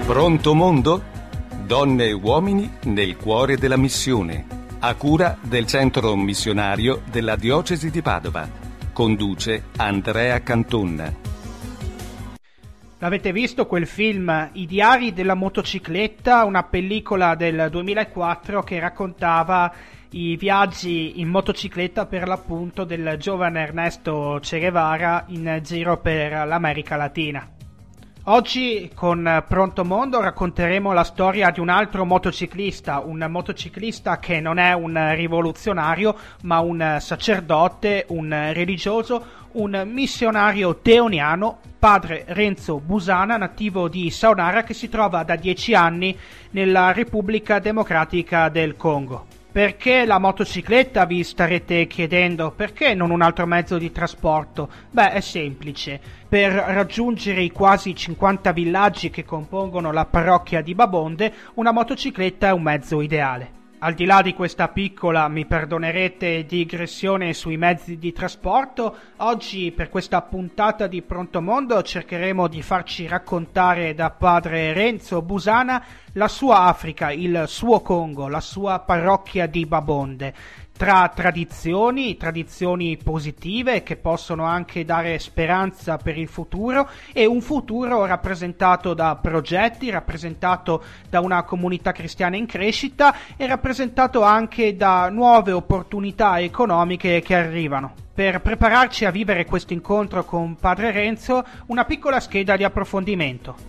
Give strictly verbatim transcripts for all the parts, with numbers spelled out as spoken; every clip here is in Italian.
Pronto mondo? Donne e uomini nel cuore della missione, a cura del centro missionario della diocesi di Padova. Conduce Andrea Cantonna. L'avete visto quel film I diari della motocicletta, una pellicola del duemilaquattro che raccontava i viaggi in motocicletta per l'appunto del giovane Ernesto Che Guevara in giro per l'America Latina. Oggi con Pronto Mondo racconteremo la storia di un altro motociclista, un motociclista che non è un rivoluzionario ma un sacerdote, un religioso, un missionario teoniano, padre Renzo Busana, nativo di Saonara, che si trova da dieci anni nella Repubblica Democratica del Congo. Perché la motocicletta, vi starete chiedendo? Perché non un altro mezzo di trasporto? Beh, è semplice. Per raggiungere i quasi cinquanta villaggi che compongono la parrocchia di Babonde, una motocicletta è un mezzo ideale. Al di là di questa piccola, mi perdonerete, digressione sui mezzi di trasporto, oggi per questa puntata di Pronto Mondo cercheremo di farci raccontare da padre Renzo Busana la sua Africa, il suo Congo, la sua parrocchia di Babonde. Tra tradizioni, tradizioni positive che possono anche dare speranza per il futuro e un futuro rappresentato da progetti, rappresentato da una comunità cristiana in crescita e rappresentato anche da nuove opportunità economiche che arrivano. Per prepararci a vivere questo incontro con padre Renzo, una piccola scheda di approfondimento.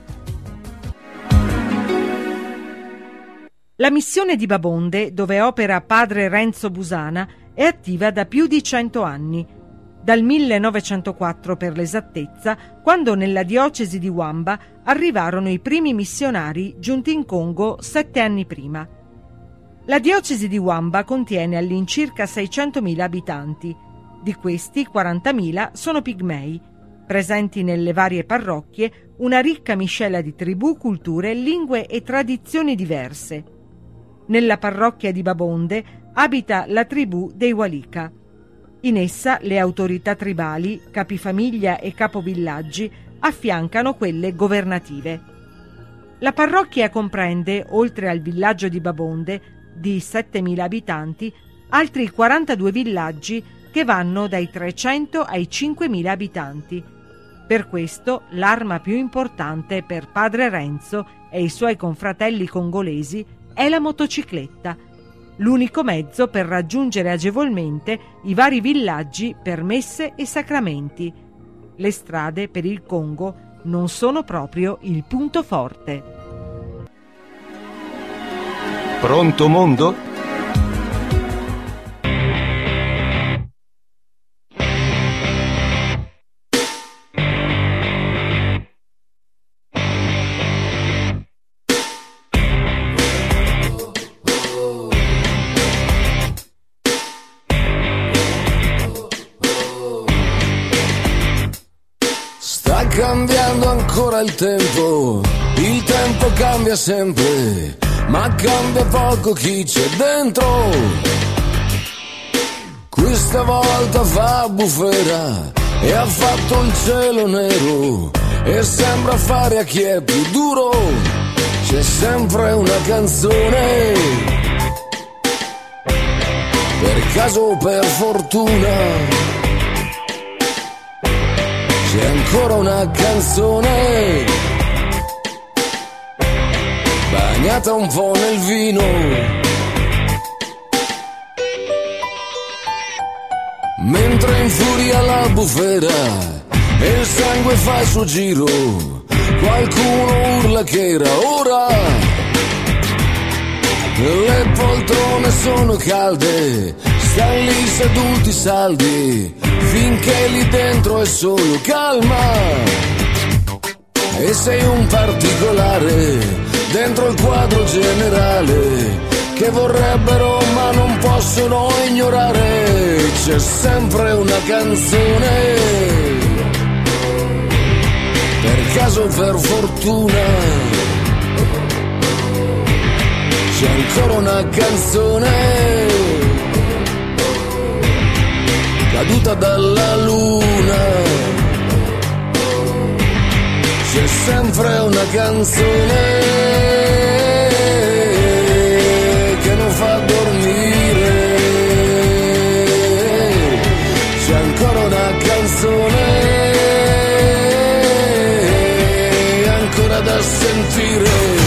La missione di Babonde, dove opera padre Renzo Busana, è attiva da più di cento anni, dal millenovecentoquattro per l'esattezza, quando nella diocesi di Wamba arrivarono i primi missionari giunti in Congo sette anni prima. La diocesi di Wamba contiene all'incirca seicentomila abitanti, di questi quarantamila sono pigmei, presenti nelle varie parrocchie una ricca miscela di tribù, culture, lingue e tradizioni diverse. Nella parrocchia di Babonde abita la tribù dei Walika. In essa le autorità tribali, capifamiglia e capovillaggi affiancano quelle governative. La parrocchia comprende, oltre al villaggio di Babonde, di settemila abitanti, altri quarantadue villaggi che vanno dai trecento ai cinquemila abitanti. Per questo l'arma più importante per padre Renzo e i suoi confratelli congolesi è la motocicletta, l'unico mezzo per raggiungere agevolmente i vari villaggi per messe e sacramenti. Le strade per il Congo non sono proprio il punto forte. Pronto mondo? Cambiando ancora il tempo, il tempo cambia sempre, ma cambia poco chi c'è dentro. Questa volta fa bufera e ha fatto il cielo nero e sembra fare a chi è più duro. C'è sempre una canzone, per caso o per fortuna. C'è ancora una canzone, bagnata un po' nel vino. Mentre infuria la bufera e il sangue fa il suo giro, qualcuno urla che era ora. Le poltrone sono calde, stan lì seduti saldi, finché lì dentro è solo calma. E sei un particolare dentro il quadro generale che vorrebbero ma non possono ignorare. C'è sempre una canzone, per caso o per fortuna. C'è ancora una canzone, caduta dalla luna. C'è sempre una canzone che non fa dormire. C'è ancora una canzone ancora da sentire.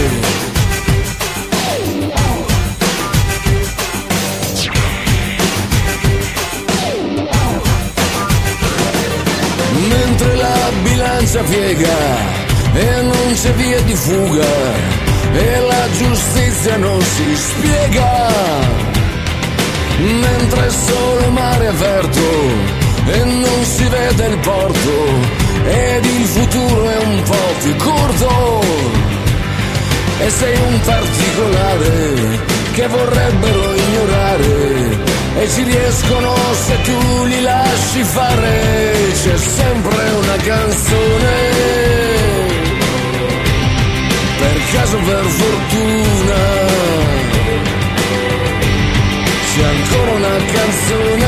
Mentre la bilancia piega e non c'è via di fuga e la giustizia non si spiega, mentre è solo mare aperto e non si vede il porto ed il futuro è un po' più corto e sei un particolare che vorrebbero ignorare e ci riescono se tu li lasci fare. C'è sempre una canzone, per caso, per fortuna, c'è ancora una canzone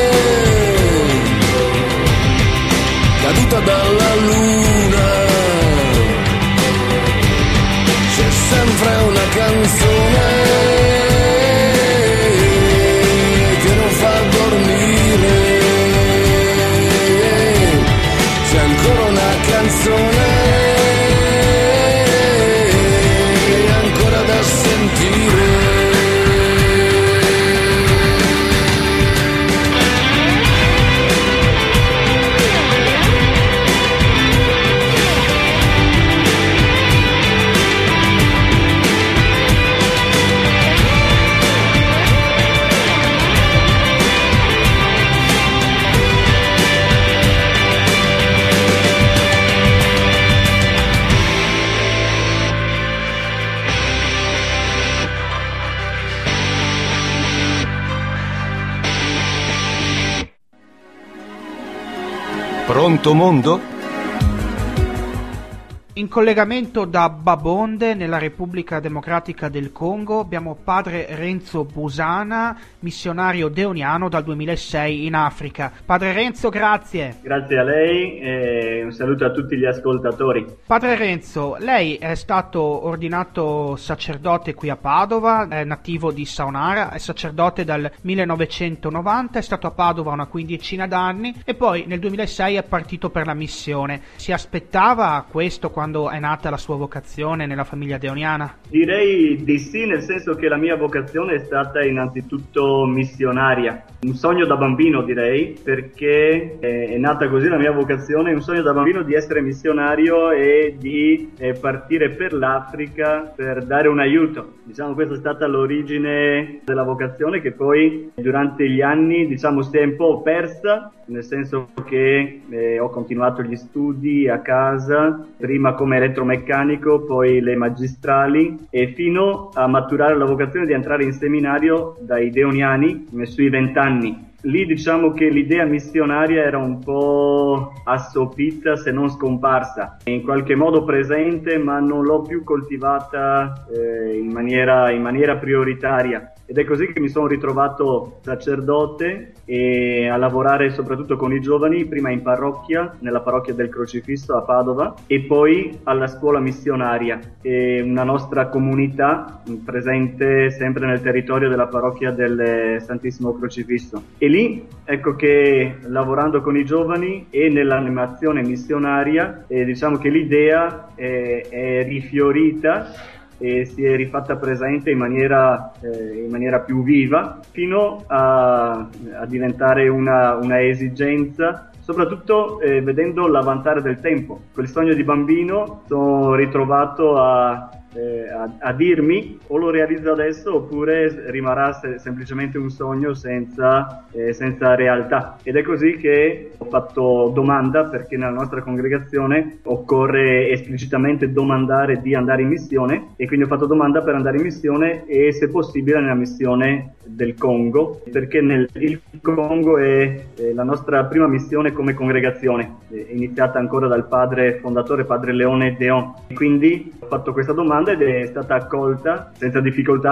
caduta dalla luna. C'è sempre una canzone canzone ancora da sentire. Pronto mondo? In collegamento da Babonde, nella Repubblica Democratica del Congo, abbiamo padre Renzo Busana, missionario deoniano dal duemilasei in Africa. Padre Renzo, grazie. Grazie a lei e un saluto a tutti gli ascoltatori. Padre Renzo, lei è stato ordinato sacerdote qui a Padova, è nativo di Saonara, è sacerdote dal millenovecentonovanta, è stato a Padova una quindicina d'anni e poi nel duemilasei è partito per la missione. Si aspettava questo quando è nata la sua vocazione nella famiglia deoniana? Direi di sì, nel senso che la mia vocazione è stata innanzitutto missionaria. Un sogno da bambino, direi, perché è nata così la mia vocazione, un sogno da bambino di essere missionario e di partire per l'Africa per dare un aiuto. Diciamo questa è stata l'origine della vocazione, che poi durante gli anni, diciamo, si è un po' persa, nel senso che eh, ho continuato gli studi a casa, prima come elettromeccanico, poi le magistrali, e fino a maturare la vocazione di entrare in seminario dai deoniani sui vent'anni. Lì diciamo che l'idea missionaria era un po' assopita, se non scomparsa, in qualche modo presente, ma non l'ho più coltivata eh, in maniera, in maniera prioritaria. Ed è così che mi sono ritrovato sacerdote e a lavorare soprattutto con i giovani, prima in parrocchia, nella parrocchia del Crocifisso a Padova, e poi alla scuola missionaria, e una nostra comunità presente sempre nel territorio della parrocchia del Santissimo Crocifisso. E lì ecco che lavorando con i giovani e nell'animazione missionaria, eh, diciamo che l'idea è, è rifiorita e si è rifatta presente in maniera, eh, in maniera più viva, fino a, a diventare una, una esigenza, soprattutto eh, vedendo l'avvantare del tempo. Quel sogno di bambino sono ritrovato a, eh, a, a dirmi o lo realizzo adesso oppure rimarrà se, semplicemente un sogno senza, eh, senza realtà. Ed è così che ho fatto domanda, perché nella nostra congregazione occorre esplicitamente domandare di andare in missione, e quindi ho fatto domanda per andare in missione e se possibile nella missione del Congo, perché nel, il Congo è, è la nostra prima missione come congregazione, è iniziata ancora dal padre fondatore, padre Leone Deon. Quindi ho fatto questa domanda ed è stata accolta senza difficoltà,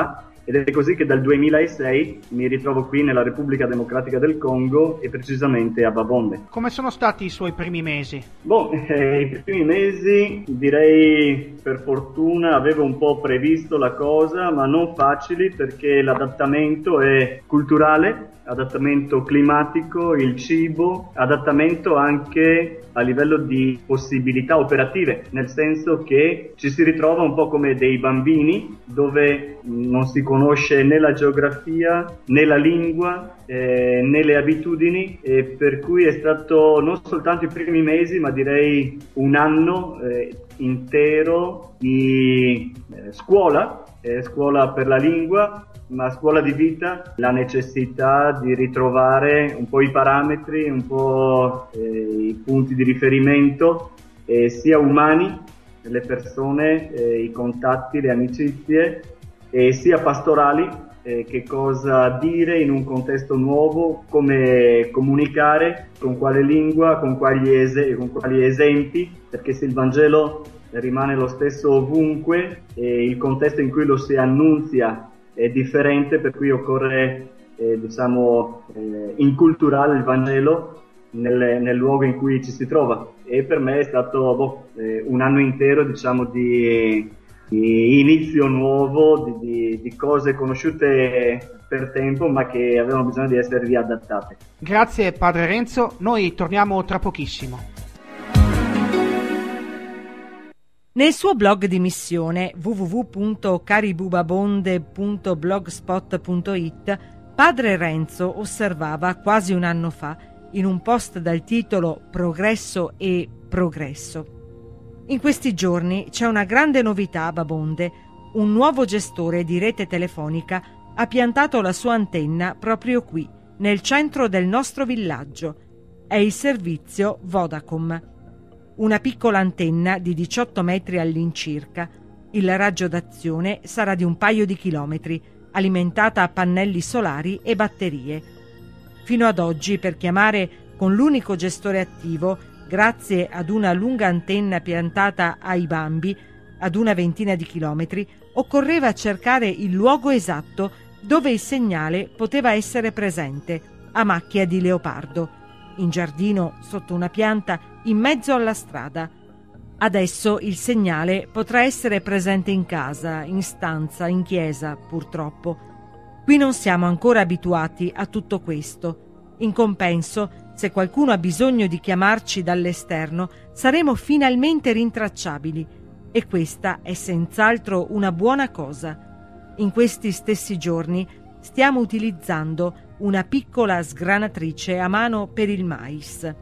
ed è così che dal duemilasei mi ritrovo qui nella Repubblica Democratica del Congo e precisamente a Babonde. Come sono stati i suoi primi mesi? Boh, eh, i primi mesi direi per fortuna avevo un po' previsto la cosa, ma non facili perché l'adattamento è culturale, adattamento climatico, il cibo, adattamento anche a livello di possibilità operative, nel senso che ci si ritrova un po' come dei bambini dove non si conosce né la geografia né la lingua eh, né le abitudini, e per cui è stato non soltanto i primi mesi ma direi un anno eh, intero di eh, scuola, eh, scuola per la lingua, ma scuola di vita, la necessità di ritrovare un po' i parametri, un po' eh, i punti di riferimento, eh, sia umani, le persone, eh, i contatti, le amicizie, eh, sia pastorali, eh, che cosa dire in un contesto nuovo, come comunicare, con quale lingua, con quali, es- con quali esempi, perché se il Vangelo rimane lo stesso ovunque, eh, il contesto in cui lo si annunzia è differente, per cui occorre eh, diciamo eh, inculturare il Vangelo nel, nel luogo in cui ci si trova, e per me è stato boh, eh, un anno intero diciamo di, di inizio nuovo, di, di, di cose conosciute per tempo ma che avevano bisogno di essere riadattate. Grazie padre Renzo, noi torniamo tra pochissimo. Nel suo blog di missione w w w punto caribubabonde punto blogspot punto it, padre Renzo osservava quasi un anno fa, in un post dal titolo Progresso e Progresso: in questi giorni c'è una grande novità a Babonde. Un nuovo gestore di rete telefonica ha piantato la sua antenna proprio qui, nel centro del nostro villaggio. È il servizio Vodacom. Una piccola antenna di diciotto metri all'incirca. Il raggio d'azione sarà di un paio di chilometri, alimentata a pannelli solari e batterie. Fino ad oggi, per chiamare con l'unico gestore attivo, grazie ad una lunga antenna piantata ai Bambi, ad una ventina di chilometri, occorreva cercare il luogo esatto dove il segnale poteva essere presente, a macchia di leopardo, in giardino, sotto una pianta, in mezzo alla strada. Adesso il segnale potrà essere presente in casa, in stanza, in chiesa, purtroppo. Qui non siamo ancora abituati a tutto questo. In compenso, se qualcuno ha bisogno di chiamarci dall'esterno, saremo finalmente rintracciabili, e questa è senz'altro una buona cosa. In questi stessi giorni stiamo utilizzando una piccola sgranatrice a mano per il mais.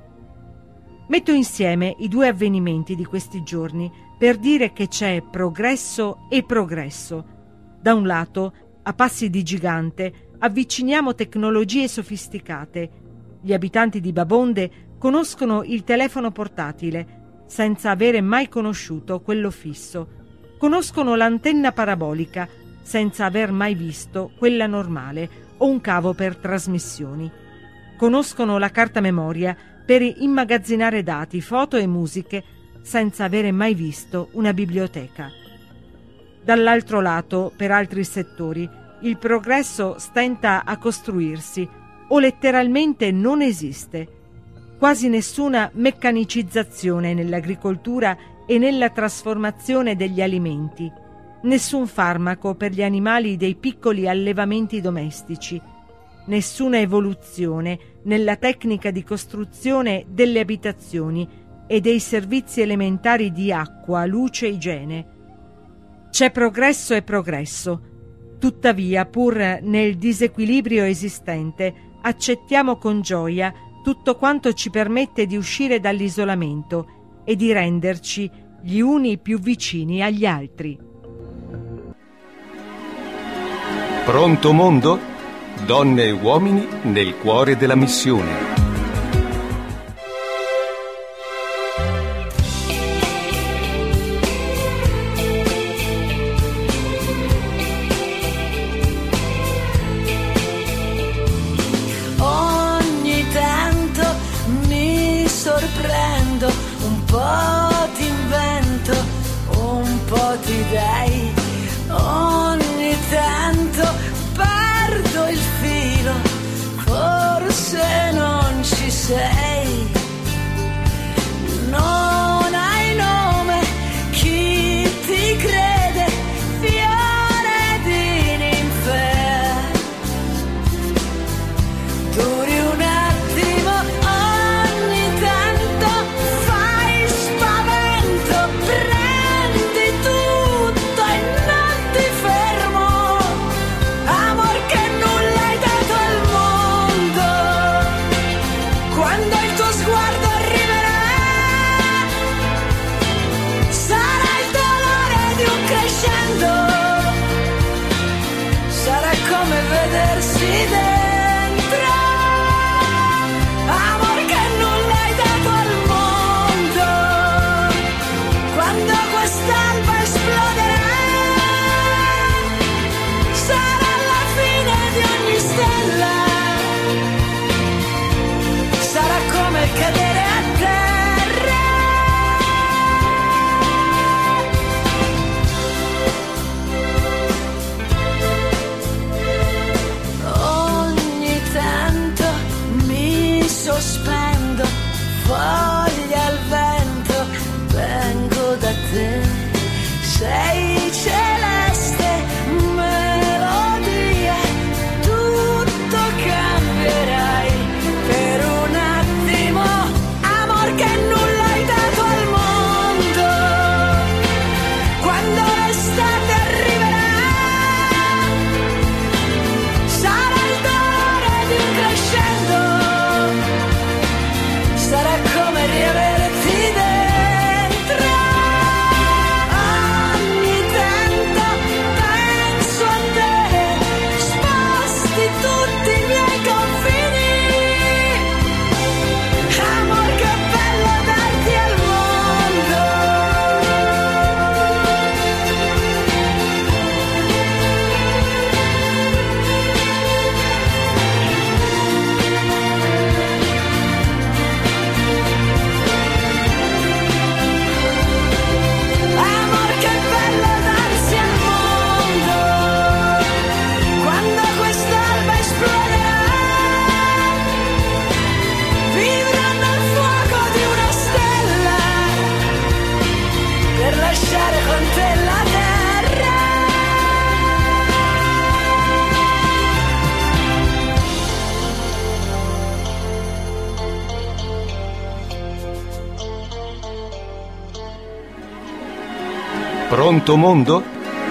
Metto insieme i due avvenimenti di questi giorni per dire che c'è progresso e progresso. Da un lato, a passi di gigante, avviciniamo tecnologie sofisticate. Gli abitanti di Babonde conoscono il telefono portatile, senza avere mai conosciuto quello fisso. Conoscono l'antenna parabolica, senza aver mai visto quella normale, o un cavo per trasmissioni. Conoscono la carta memoria per immagazzinare dati, foto e musiche, senza avere mai visto una biblioteca. Dall'altro lato, per altri settori, il progresso stenta a costruirsi o letteralmente non esiste. Quasi nessuna meccanicizzazione nell'agricoltura e nella trasformazione degli alimenti. Nessun farmaco per gli animali dei piccoli allevamenti domestici. Nessuna evoluzione nella tecnica di costruzione delle abitazioni e dei servizi elementari di acqua, luce e igiene. C'è progresso e progresso. Tuttavia, pur nel disequilibrio esistente, accettiamo con gioia tutto quanto ci permette di uscire dall'isolamento e di renderci gli uni più vicini agli altri. Pronto mondo? Donne e uomini nel cuore della missione. Ogni tanto mi sorprendo, un po' ti invento, un po' ti dai. Ogni tanto sei. Non hai nome, chi ti crede, fiore di ninfea. Duri un attimo, ogni tanto fai spavento, prendi tutto e non ti fermo. Amor che nulla hai dato al mondo, quando il tuo sguardo arriverà, sarà il dolore di un crescendo, sarà come vedersi dentro. Amor che nulla hai dato al mondo, quando quest'alba esploderà, sarà la fine di ogni stella, sarà come cadere a terra. Ogni tanto mi sospendo, foglia al vento, vengo da te, sei celeste melodia, tutto cambierai per un attimo. Amor che nulla hai dato al mondo, quando l'estate arriverà, sarà il dolore di un crescendo, sarà come riaverti dentro. Ogni tanto penso a te, sposti tutti i miei confini. Amor che bello darti al mondo. Amor che bello darsi al mondo, quando quest'alba esploderà, vivranno il fuoco di una stella, per lasciare con te la terra. Pronto mondo?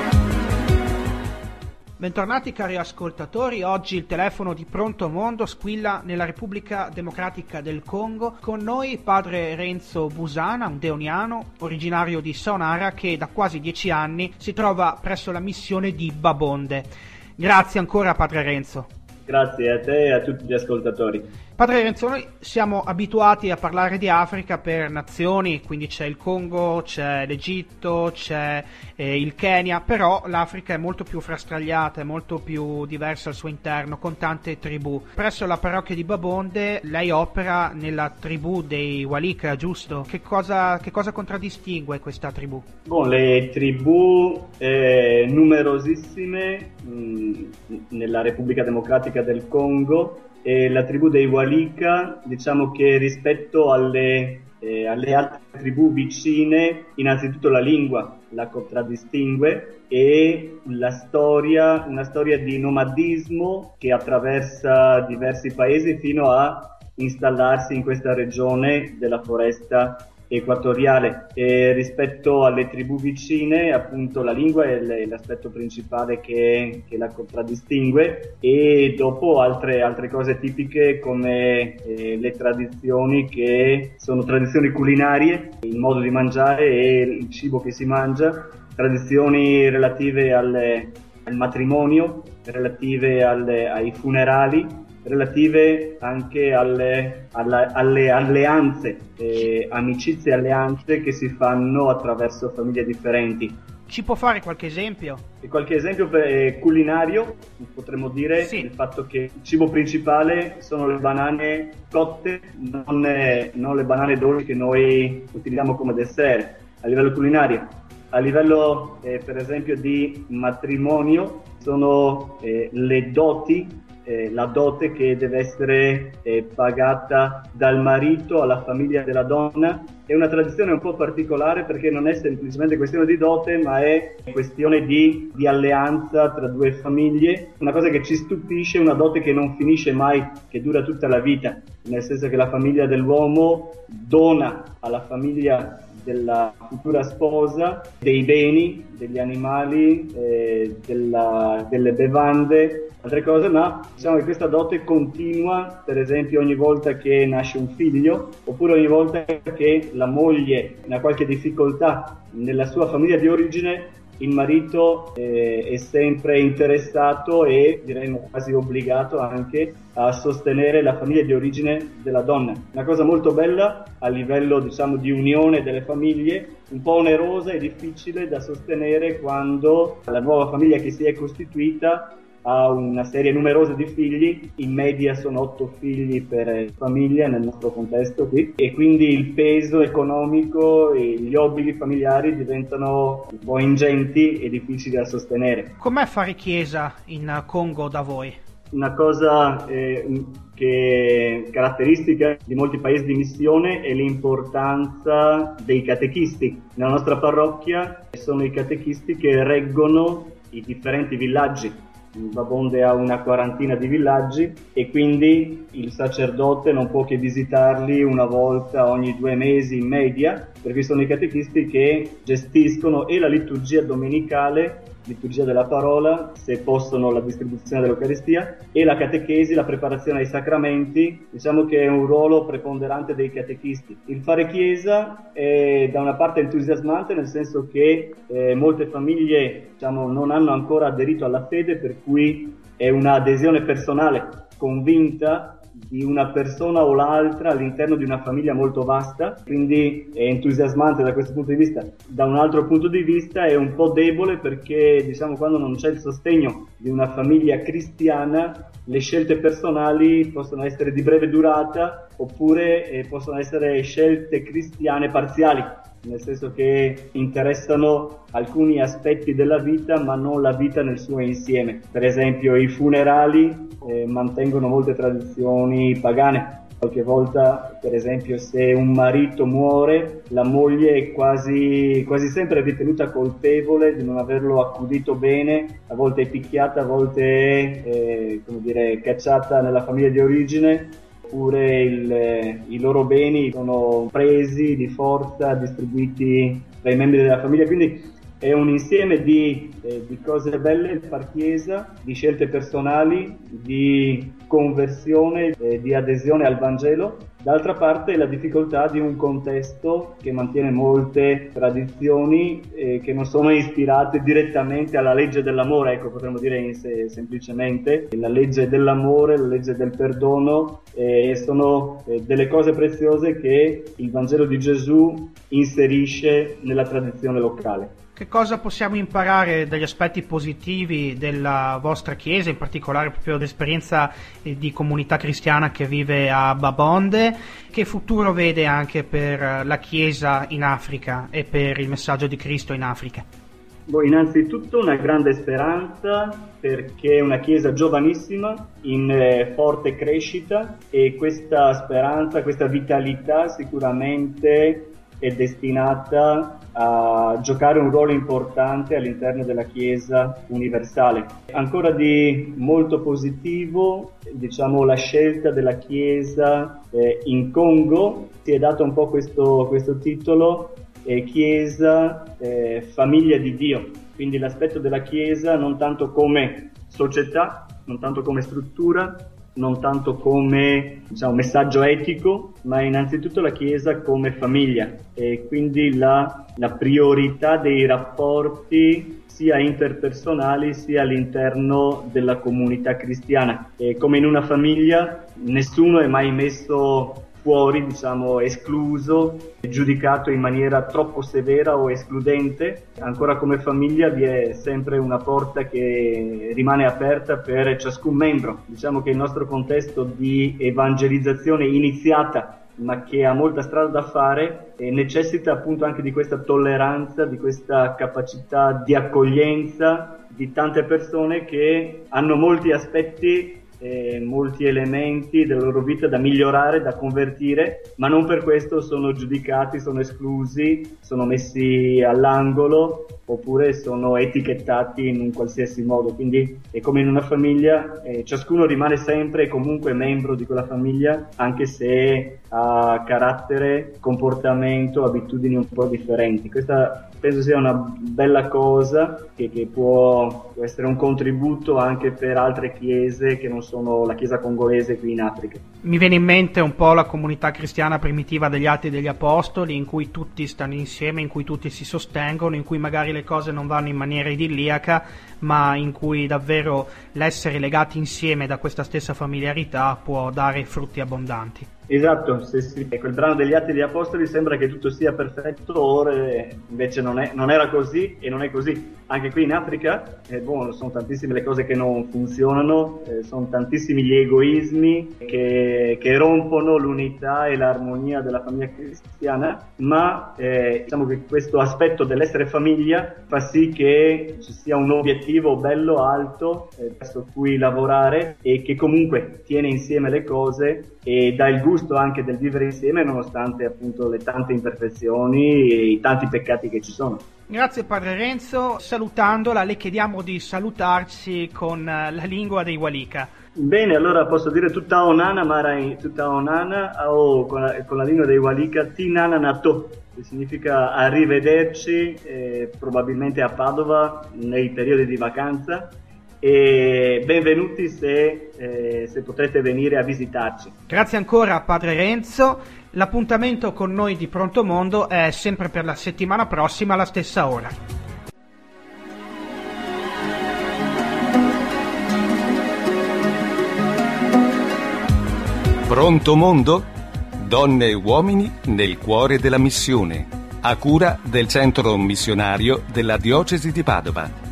Bentornati cari ascoltatori, oggi il telefono di Pronto Mondo squilla nella Repubblica Democratica del Congo. Con noi padre Renzo Busana, un deoniano originario di Sonara che da quasi dieci anni si trova presso la missione di Babonde. Grazie ancora padre Renzo. Grazie a te e a tutti gli ascoltatori. Padre Renzo, noi siamo abituati a parlare di Africa per nazioni, quindi c'è il Congo, c'è l'Egitto, c'è eh, il Kenya, però l'Africa è molto più frastagliata, è molto più diversa al suo interno, con tante tribù. Presso la parrocchia di Babonde lei opera nella tribù dei Walika, giusto? Che cosa, che cosa contraddistingue questa tribù? Bon, le tribù eh, numerosissime mh, nella Repubblica Democratica del Congo, e la tribù dei Walika, diciamo che rispetto alle, eh, alle altre tribù vicine, innanzitutto la lingua la contraddistingue e la storia, una storia di nomadismo che attraversa diversi paesi fino a installarsi in questa regione della foresta equatoriale. E rispetto alle tribù vicine, appunto, la lingua è l'aspetto principale che, che la contraddistingue, e dopo altre, altre cose tipiche come eh, le tradizioni, che sono tradizioni culinarie, il modo di mangiare e il cibo che si mangia, tradizioni relative alle, al matrimonio, relative alle, ai funerali, relative anche alle, alle, alle alleanze, eh, amicizie e alleanze che si fanno attraverso famiglie differenti. Ci può fare qualche esempio? E qualche esempio per, culinario, potremmo dire, sì. Il fatto che il cibo principale sono le banane cotte, non, eh, non le banane dolci che noi utilizziamo come dessert a livello culinario. A livello eh, per esempio di matrimonio sono eh, le doti eh, la dote che deve essere eh, pagata dal marito alla famiglia della donna. È una tradizione un po' particolare perché non è semplicemente questione di dote, ma è questione di, di alleanza tra due famiglie. Una cosa che ci stupisce, una dote che non finisce mai, che dura tutta la vita, nel senso che la famiglia dell'uomo dona alla famiglia della futura sposa dei beni, degli animali, eh, della, delle bevande, altre cose, ma diciamo che questa dote continua, per esempio ogni volta che nasce un figlio, oppure ogni volta che la moglie ha qualche difficoltà nella sua famiglia di origine, il marito eh, è sempre interessato e direi quasi obbligato anche a sostenere la famiglia di origine della donna. Una cosa molto bella a livello, diciamo, di unione delle famiglie, un po' onerosa e difficile da sostenere quando la nuova famiglia che si è costituita ha una serie numerosa di figli, in media sono otto figli per famiglia nel nostro contesto qui, e quindi il peso economico e gli obblighi familiari diventano un po' ingenti e difficili da sostenere. Com'è fare chiesa in Congo da voi? Una cosa eh, che è caratteristica di molti paesi di missione è l'importanza dei catechisti. Nella nostra parrocchia sono i catechisti che reggono i differenti villaggi. Babonde ha una quarantina di villaggi e quindi il sacerdote non può che visitarli una volta ogni due mesi in media, perché sono i catechisti che gestiscono e la liturgia domenicale, liturgia della parola, se possono la distribuzione dell'Eucaristia, e la catechesi, la preparazione ai sacramenti. Diciamo che è un ruolo preponderante dei catechisti. Il fare chiesa è da una parte entusiasmante, nel senso che eh, molte famiglie, diciamo, non hanno ancora aderito alla fede, per cui è un'adesione personale convinta di una persona o l'altra all'interno di una famiglia molto vasta, quindi è entusiasmante da questo punto di vista. Da un altro punto di vista è un po' debole perché, diciamo, quando non c'è il sostegno di una famiglia cristiana, le scelte personali possono essere di breve durata oppure eh, possono essere scelte cristiane parziali, nel senso che interessano alcuni aspetti della vita ma non la vita nel suo insieme. Per esempio i funerali eh, mantengono molte tradizioni pagane. Qualche volta, per esempio, se un marito muore, la moglie è quasi, quasi sempre ritenuta colpevole di non averlo accudito bene, a volte è picchiata, a volte è eh, come dire, cacciata nella famiglia di origine, oppure il, i loro beni sono presi di forza, distribuiti tra i membri della famiglia. Quindi è un insieme di, eh, di cose belle il far chiesa, di scelte personali, di conversione, eh, di adesione al Vangelo. D'altra parte la difficoltà di un contesto che mantiene molte tradizioni eh, che non sono ispirate direttamente alla legge dell'amore, ecco, potremmo dire in sé, semplicemente la legge dell'amore, la legge del perdono, eh, sono eh, delle cose preziose che il Vangelo di Gesù inserisce nella tradizione locale. Che cosa possiamo imparare dagli aspetti positivi della vostra chiesa, in particolare proprio l'esperienza di comunità cristiana che vive a Babonde? Che futuro vede anche per la chiesa in Africa e per il messaggio di Cristo in Africa? Boh, innanzitutto una grande speranza, perché è una chiesa giovanissima in eh, forte crescita, e questa speranza, questa vitalità sicuramente è destinata a giocare un ruolo importante all'interno della Chiesa universale. Ancora di molto positivo, diciamo, la scelta della Chiesa eh, in Congo. Si è dato un po' questo, questo titolo, eh, Chiesa eh, famiglia di Dio, quindi l'aspetto della Chiesa non tanto come società, non tanto come struttura, non tanto come, diciamo, messaggio etico, ma innanzitutto la Chiesa come famiglia, e quindi la, la priorità dei rapporti sia interpersonali sia all'interno della comunità cristiana. E come in una famiglia nessuno è mai messo fuori, diciamo, escluso, giudicato in maniera troppo severa o escludente. Ancora come famiglia vi è sempre una porta che rimane aperta per ciascun membro. Diciamo che il nostro contesto di evangelizzazione iniziata, ma che ha molta strada da fare, e necessita appunto anche di questa tolleranza, di questa capacità di accoglienza di tante persone che hanno molti aspetti eh, molti elementi della loro vita da migliorare, da convertire, ma non per questo sono giudicati, sono esclusi, sono messi all'angolo oppure sono etichettati in un qualsiasi modo. Quindi è come in una famiglia, eh, ciascuno rimane sempre e comunque membro di quella famiglia, anche se ha carattere, comportamento, abitudini un po' differenti. Questa penso sia una bella cosa che, che può, può essere un contributo anche per altre chiese che non sono la chiesa congolese qui in Africa. Mi viene in mente un po' la comunità cristiana primitiva degli Atti degli Apostoli, in cui tutti stanno insieme, in cui tutti si sostengono, in cui magari le cose non vanno in maniera idilliaca, ma in cui davvero l'essere legati insieme da questa stessa familiarità può dare frutti abbondanti. Esatto, sì, sì. Ecco, il brano degli Atti degli Apostoli sembra che tutto sia perfetto, ora invece non, è, non era così e non è così. Anche qui in Africa eh, boh, sono tantissime le cose che non funzionano, eh, sono tantissimi gli egoismi che, che rompono l'unità e l'armonia della famiglia cristiana, ma eh, diciamo che questo aspetto dell'essere famiglia fa sì che ci sia un obiettivo bello, alto, eh, verso cui lavorare e che comunque tiene insieme le cose e dà il gusto anche del vivere insieme nonostante appunto le tante imperfezioni e i tanti peccati che ci sono. Grazie Padre Renzo, salutandola le chiediamo di salutarci con la lingua dei Walika. Bene, allora posso dire tutta onana, marai tutta onana, o con la, con la lingua dei Walika, tinana nato, che significa arrivederci, eh, probabilmente a Padova nei periodi di vacanza. E benvenuti se, eh, se potrete venire a visitarci. Grazie ancora Padre Renzo, l'appuntamento con noi di Pronto Mondo è sempre per la settimana prossima alla stessa ora. Pronto Mondo? Donne e uomini nel cuore della missione, a cura del Centro Missionario della Diocesi di Padova.